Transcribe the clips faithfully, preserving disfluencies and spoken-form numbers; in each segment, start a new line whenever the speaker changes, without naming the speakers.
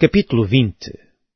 Capítulo vinte.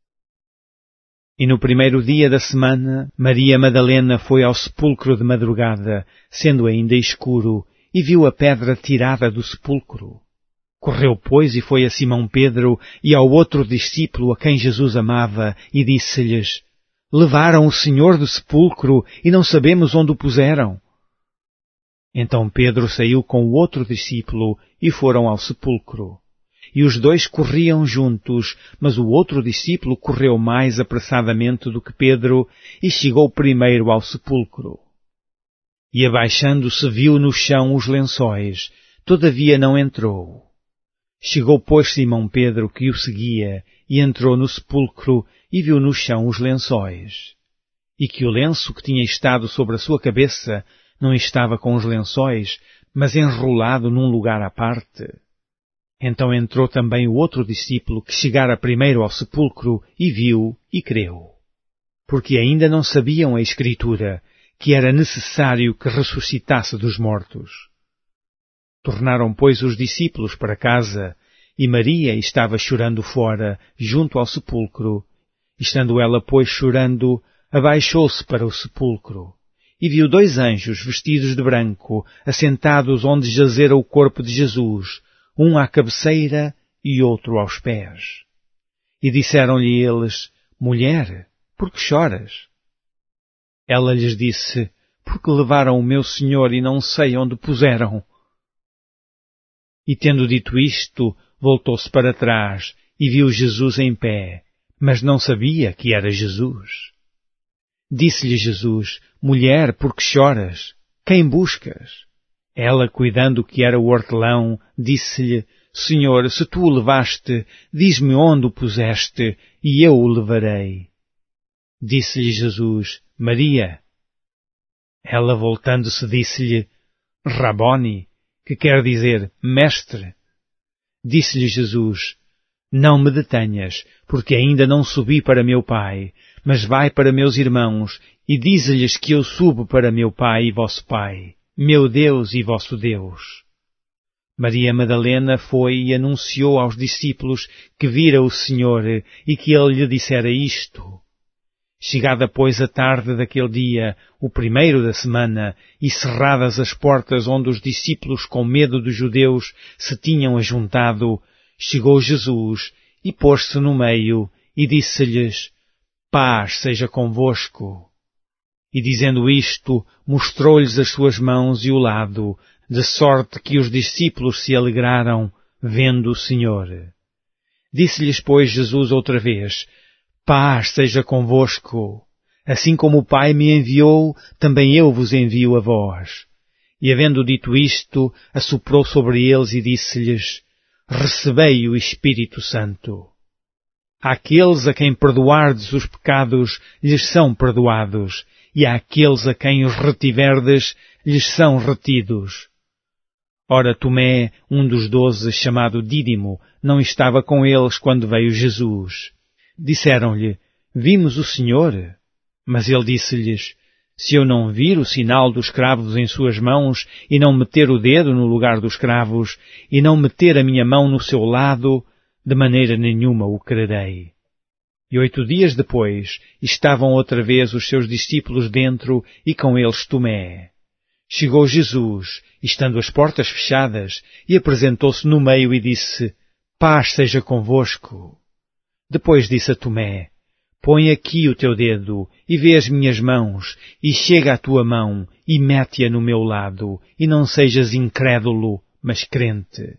E no primeiro dia da semana, Maria Madalena foi ao sepulcro de madrugada, sendo ainda escuro, e viu a pedra tirada do sepulcro. Correu, pois, e foi a Simão Pedro e ao outro discípulo a quem Jesus amava, e disse-lhes: Levaram o Senhor do sepulcro e não sabemos onde o puseram. Então Pedro saiu com o outro discípulo e foram ao sepulcro. E os dois corriam juntos, mas o outro discípulo correu mais apressadamente do que Pedro e chegou primeiro ao sepulcro. E abaixando-se viu no chão os lençóis, todavia não entrou. Chegou, pois, Simão Pedro, que o seguia, e entrou no sepulcro e viu no chão os lençóis. E que o lenço que tinha estado sobre a sua cabeça não estava com os lençóis, mas enrolado num lugar à parte. Então entrou também o outro discípulo que chegara primeiro ao sepulcro e viu e creu. Porque ainda não sabiam a Escritura, que era necessário que ressuscitasse dos mortos. Tornaram, pois, os discípulos para casa, e Maria estava chorando fora, junto ao sepulcro. Estando ela, pois, chorando, abaixou-se para o sepulcro, e viu dois anjos vestidos de branco, assentados onde jazera o corpo de Jesus, um à cabeceira e outro aos pés. E disseram-lhe eles: Mulher, por que choras? Ela lhes disse: Porque levaram o meu Senhor e não sei onde puseram. E tendo dito isto, voltou-se para trás e viu Jesus em pé, mas não sabia que era Jesus. Disse-lhe Jesus: Mulher, por que choras? Quem buscas? Ela, cuidando que era o hortelão, disse-lhe: Senhor, se tu o levaste, diz-me onde o puseste, e eu o levarei. Disse-lhe Jesus: Maria. Ela, voltando-se, disse-lhe: Raboni, que quer dizer mestre. Disse-lhe Jesus: Não me detenhas, porque ainda não subi para meu Pai, mas vai para meus irmãos, e dize-lhes que eu subo para meu Pai e vosso Pai, meu Deus e vosso Deus. Maria Madalena foi e anunciou aos discípulos que vira o Senhor e que ele lhe dissera isto. Chegada, pois, a tarde daquele dia, o primeiro da semana, e cerradas as portas onde os discípulos, com medo dos judeus, se tinham ajuntado, chegou Jesus e pôs-se no meio e disse-lhes: Paz seja convosco. E dizendo isto, mostrou-lhes as suas mãos e o lado, de sorte que os discípulos se alegraram, vendo o Senhor. Disse-lhes, pois, Jesus outra vez: Paz seja convosco. Assim como o Pai me enviou, também eu vos envio a vós. E havendo dito isto, assoprou sobre eles e disse-lhes: Recebei o Espírito Santo. Àqueles a quem perdoardes os pecados, lhes são perdoados, e àqueles a quem os retiverdes, lhes são retidos. Ora, Tomé, um dos doze, chamado Dídimo, não estava com eles quando veio Jesus. Disseram-lhe: Vimos o Senhor. Mas ele disse-lhes: Se eu não vir o sinal dos cravos em suas mãos, e não meter o dedo no lugar dos cravos, e não meter a minha mão no seu lado, de maneira nenhuma o crerei. E oito dias depois, estavam outra vez os seus discípulos dentro, e com eles Tomé. Chegou Jesus, estando as portas fechadas, e apresentou-se no meio e disse: Paz seja convosco. Depois disse a Tomé: Põe aqui o teu dedo, e vê as minhas mãos, e chega a tua mão, e mete-a no meu lado, e não sejas incrédulo, mas crente.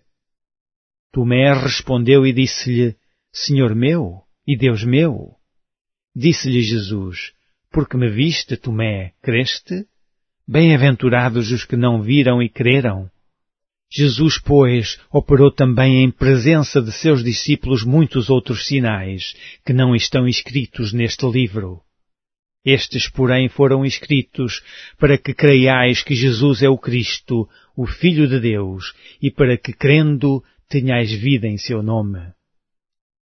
Tomé respondeu e disse-lhe: Senhor meu e Deus meu. Disse-lhe Jesus: Porque me viste, Tomé, creste? Bem-aventurados os que não viram e creram. Jesus, pois, operou também em presença de seus discípulos muitos outros sinais, que não estão escritos neste livro. Estes, porém, foram escritos para que creiais que Jesus é o Cristo, o Filho de Deus, e para que, crendo, tenhais vida em seu nome.